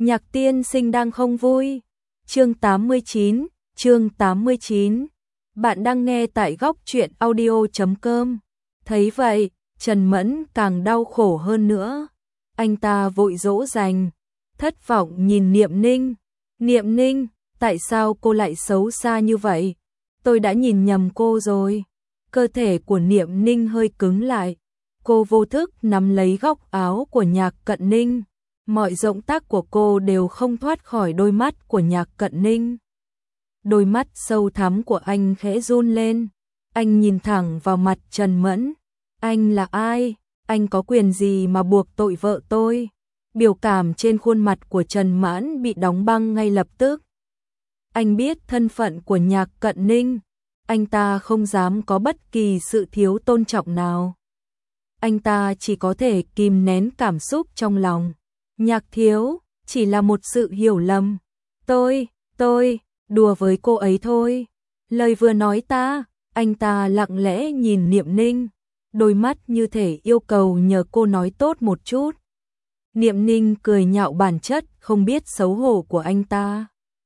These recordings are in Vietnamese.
Nhạc tiên sinh đang không vui. Chương 89, chương 89. Bạn đang nghe tại góc truyện audio.com. Thấy vậy, Trần Mẫn càng đau khổ hơn nữa. Anh ta vội dỗ dành, thất vọng nhìn Niệm Ninh. Niệm Ninh, tại sao cô lại xấu xa như vậy? Tôi đã nhìn nhầm cô rồi. Cơ thể của Niệm Ninh hơi cứng lại. Cô vô thức nắm lấy góc áo của Nhạc Cận Ninh. Mọi động tác của cô đều không thoát khỏi đôi mắt của Nhạc Cận Ninh. Đôi mắt sâu thẳm của anh khẽ run lên. Anh nhìn thẳng vào mặt Trần Mẫn. Anh là ai? Anh có quyền gì mà buộc tội vợ tôi? Biểu cảm trên khuôn mặt của Trần Mãn bị đóng băng ngay lập tức. Anh biết thân phận của Nhạc Cận Ninh. Anh ta không dám có bất kỳ sự thiếu tôn trọng nào. Anh ta chỉ có thể kìm nén cảm xúc trong lòng. Nhạc thiếu, chỉ là một sự hiểu lầm. Tôi, đùa với cô ấy thôi. Lời vừa nói anh ta lặng lẽ nhìn Niệm Ninh. Đôi mắt như thể yêu cầu nhờ cô nói tốt một chút. Niệm Ninh cười nhạo bản chất không biết xấu hổ của anh ta.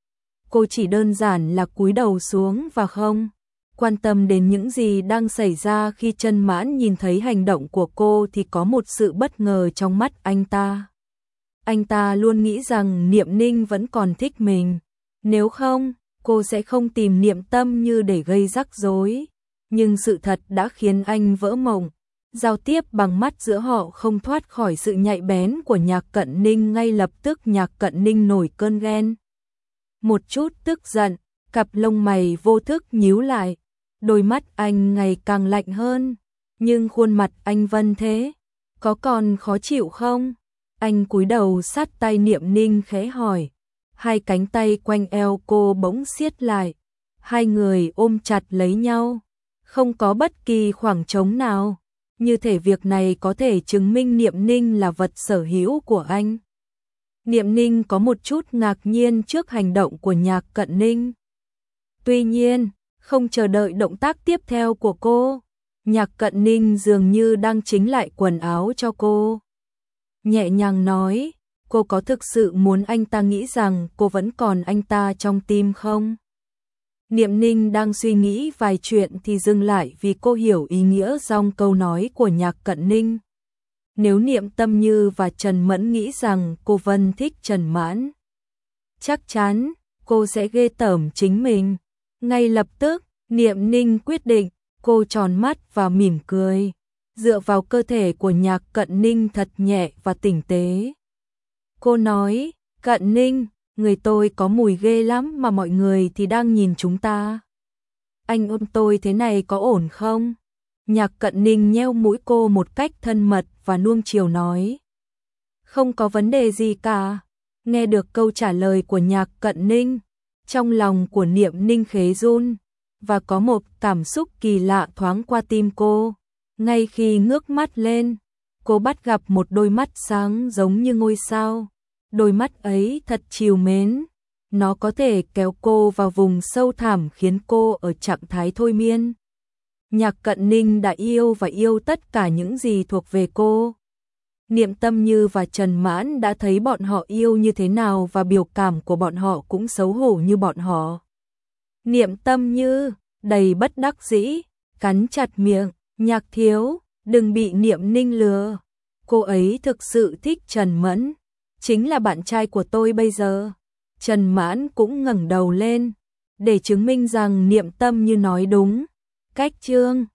Cô chỉ đơn giản là cúi đầu xuống và không quan tâm đến những gì đang xảy ra. Khi Trần Mãn nhìn thấy hành động của cô thì có một sự bất ngờ trong mắt anh ta. Anh ta luôn nghĩ rằng Niệm Ninh vẫn còn thích mình. Nếu không, cô sẽ không tìm Niệm Tâm Như để gây rắc rối. Nhưng sự thật đã khiến anh vỡ mộng. Giao tiếp bằng mắt giữa họ không thoát khỏi sự nhạy bén của Nhạc Cận Ninh. Ngay lập tức Nhạc Cận Ninh nổi cơn ghen. Một chút tức giận, cặp lông mày vô thức nhíu lại. Đôi mắt anh ngày càng lạnh hơn. Nhưng khuôn mặt anh vẫn thế. Có còn khó chịu không? Anh cúi đầu sát tay Niệm Ninh khẽ hỏi. Hai cánh tay quanh eo cô bỗng siết lại. Hai người ôm chặt lấy nhau. Không có bất kỳ khoảng trống nào. Như thể việc này có thể chứng minh Niệm Ninh là vật sở hữu của anh. Niệm Ninh có một chút ngạc nhiên trước hành động của Nhạc Cận Ninh. Tuy nhiên, không chờ đợi động tác tiếp theo của cô, Nhạc Cận Ninh dường như đang chỉnh lại quần áo cho cô. Nhẹ nhàng nói, cô có thực sự muốn anh ta nghĩ rằng cô vẫn còn anh ta trong tim không? Niệm Ninh đang suy nghĩ vài chuyện thì dừng lại vì cô hiểu ý nghĩa trong câu nói của Nhạc Cận Ninh. Nếu Niệm Tâm Như và Trần Mẫn nghĩ rằng cô Vân thích Trần Mãn, chắc chắn cô sẽ ghê tởm chính mình. Ngay lập tức, Niệm Ninh quyết định, cô tròn mắt và mỉm cười, dựa vào cơ thể của Nhạc Cận Ninh thật nhẹ và tinh tế. Cô nói, Cận Ninh, người tôi có mùi ghê lắm mà mọi người thì đang nhìn chúng ta. Anh ôm tôi thế này có ổn không? Nhạc Cận Ninh nheo mũi cô một cách thân mật và nuông chiều nói. Không có vấn đề gì cả. Nghe được câu trả lời của Nhạc Cận Ninh, trong lòng của Niệm Ninh khẽ run, và có một cảm xúc kỳ lạ thoáng qua tim cô. Ngay khi ngước mắt lên, cô bắt gặp một đôi mắt sáng giống như ngôi sao. Đôi mắt ấy thật trìu mến. Nó có thể kéo cô vào vùng sâu thẳm khiến cô ở trạng thái thôi miên. Nhạc Cận Ninh đã yêu và yêu tất cả những gì thuộc về cô. Niệm Tâm Như và Trần Mãn đã thấy bọn họ yêu như thế nào và biểu cảm của bọn họ cũng xấu hổ như bọn họ. Niệm Tâm Như đầy bất đắc dĩ, cắn chặt miệng. Nhạc thiếu, đừng bị Niệm Ninh lừa. Cô ấy thực sự thích Trần Mẫn, chính là bạn trai của tôi bây giờ. Trần Mãn cũng ngẩng đầu lên, để chứng minh rằng Niệm Tâm Như nói đúng. Cách chương